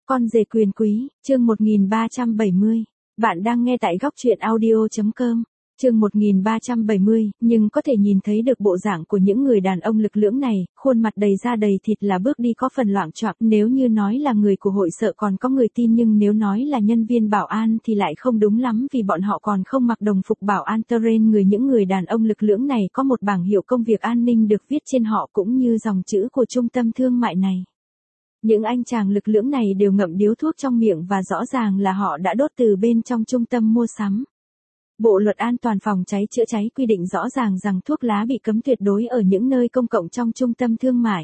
Con rể quyền quý, chương 1370. Bạn đang nghe tại góc truyện audio.com. Chương 1370, nhưng có thể nhìn thấy được bộ dạng của những người đàn ông lực lưỡng này, khuôn mặt đầy da đầy thịt là bước đi có phần loạng choạng, nếu như nói là người của hội sợ còn có người tin, nhưng nếu nói là nhân viên bảo an thì lại không đúng lắm, vì bọn họ còn không mặc đồng phục bảo an trên người. Những người đàn ông lực lưỡng này có một bảng hiệu công việc an ninh được viết trên họ cũng như dòng chữ của trung tâm thương mại này. Những anh chàng lực lưỡng này đều ngậm điếu thuốc trong miệng và rõ ràng là họ đã đốt từ bên trong trung tâm mua sắm. Bộ luật an toàn phòng cháy chữa cháy quy định rõ ràng rằng thuốc lá bị cấm tuyệt đối ở những nơi công cộng trong trung tâm thương mại.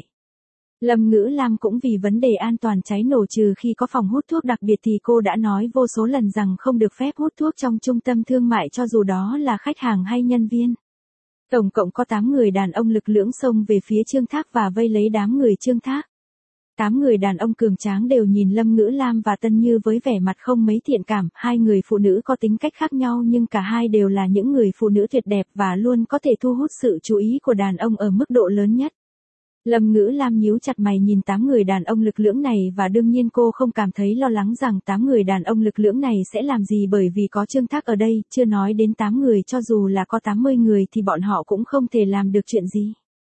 Lâm Ngữ Lam cũng vì vấn đề an toàn cháy nổ trừ khi có phòng hút thuốc đặc biệt thì cô đã nói vô số lần rằng không được phép hút thuốc trong trung tâm thương mại cho dù đó là khách hàng hay nhân viên. Tổng cộng có 8 người đàn ông lực lưỡng xông về phía Trương Thác và vây lấy đám người Trương Thác. 8 người đàn ông cường tráng đều nhìn Lâm Ngữ Lam và Tân Như với vẻ mặt không mấy thiện cảm. Hai người phụ nữ có tính cách khác nhau nhưng cả hai đều là những người phụ nữ tuyệt đẹp và luôn có thể thu hút sự chú ý của đàn ông ở mức độ lớn nhất. Lâm Ngữ Lam nhíu chặt mày nhìn 8 người đàn ông lực lưỡng này và đương nhiên cô không cảm thấy lo lắng rằng 8 người đàn ông lực lưỡng này sẽ làm gì, bởi vì có Trương Thác ở đây, chưa nói đến 8 người, cho dù là có 80 người thì bọn họ cũng không thể làm được chuyện gì.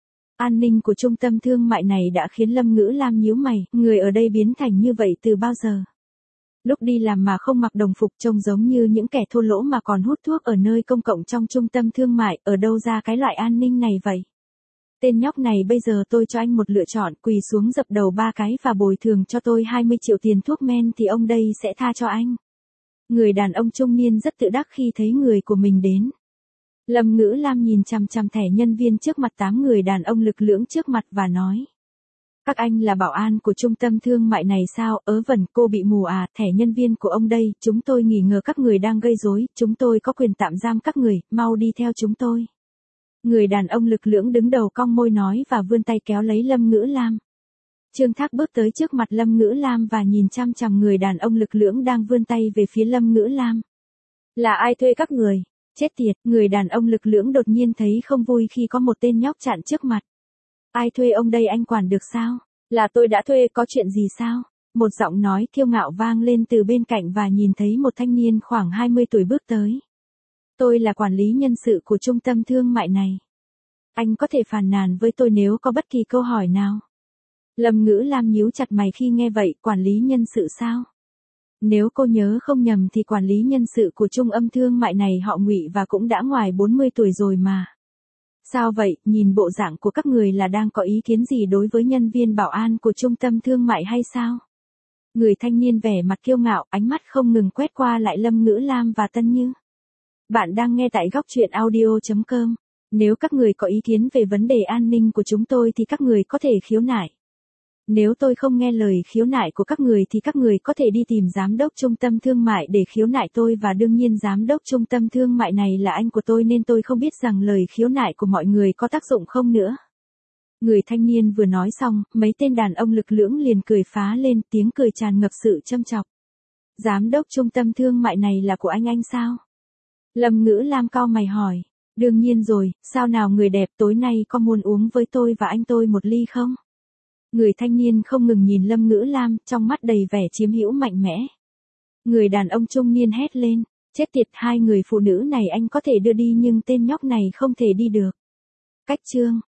An ninh của trung tâm thương mại này đã khiến Lâm Ngữ Lam nhíu mày, người ở đây biến thành như vậy từ bao giờ? Lúc đi làm mà không mặc đồng phục trông giống như những kẻ thô lỗ mà còn hút thuốc ở nơi công cộng trong trung tâm thương mại, ở đâu ra cái loại an ninh này vậy? Tên nhóc này, bây giờ tôi cho anh một lựa chọn, quỳ xuống dập đầu 3 cái và bồi thường cho tôi 20 triệu tiền thuốc men thì ông đây sẽ tha cho anh. Người đàn ông trung niên rất tự đắc khi thấy người của mình đến. Lâm Ngữ Lam nhìn chằm chằm thẻ nhân viên trước mặt 8 người đàn ông lực lưỡng trước mặt và nói. Các anh là bảo an của trung tâm thương mại này sao? Vâng, cô bị mù à? Thẻ nhân viên của ông đây, chúng tôi nghi ngờ các người đang gây rối, chúng tôi có quyền tạm giam các người, mau đi theo chúng tôi. Người đàn ông lực lưỡng đứng đầu cong môi nói và vươn tay kéo lấy Lâm Ngữ Lam. Trương Thác bước tới trước mặt Lâm Ngữ Lam và nhìn chằm chằm người đàn ông lực lưỡng đang vươn tay về phía Lâm Ngữ Lam. Là ai thuê các người? Chết tiệt, người đàn ông lực lưỡng đột nhiên thấy không vui khi có một tên nhóc chặn trước mặt. Ai thuê ông đây, anh quản được sao? Là tôi đã thuê, có chuyện gì sao? Một giọng nói kiêu ngạo vang lên từ bên cạnh và nhìn thấy một thanh niên khoảng 20 tuổi bước tới. Tôi là quản lý nhân sự của trung tâm thương mại này. Anh có thể phàn nàn với tôi nếu có bất kỳ câu hỏi nào. Lâm Ngữ Lam nhíu chặt mày khi nghe vậy, quản lý nhân sự sao? Nếu cô nhớ không nhầm thì quản lý nhân sự của trung tâm thương mại này họ Ngụy và cũng đã ngoài 40 tuổi rồi mà. Sao vậy, nhìn bộ dạng của các người là đang có ý kiến gì đối với nhân viên bảo an của trung tâm thương mại hay sao? Người thanh niên vẻ mặt kiêu ngạo, ánh mắt không ngừng quét qua lại Lâm Ngữ Lam và Tân Như. Bạn đang nghe tại góc truyện audio.com. Nếu các người có ý kiến về vấn đề an ninh của chúng tôi thì các người có thể khiếu nại. Nếu tôi không nghe lời khiếu nại của các người thì các người có thể đi tìm giám đốc trung tâm thương mại để khiếu nại tôi, và đương nhiên giám đốc trung tâm thương mại này là anh của tôi nên tôi không biết rằng lời khiếu nại của mọi người có tác dụng không nữa. Người thanh niên vừa nói xong, mấy tên đàn ông lực lưỡng liền cười phá lên, tiếng cười tràn ngập sự châm chọc. Giám đốc trung tâm thương mại này là của anh sao? Lâm Ngữ Lam cau mày hỏi. Đương nhiên rồi, sao nào người đẹp, tối nay có muốn uống với tôi và anh tôi một ly không? Người thanh niên không ngừng nhìn Lâm Ngữ Lam, trong mắt đầy vẻ chiếm hữu mạnh mẽ. Người đàn ông trung niên hét lên, chết tiệt, hai người phụ nữ này anh có thể đưa đi nhưng tên nhóc này không thể đi được. Cách chương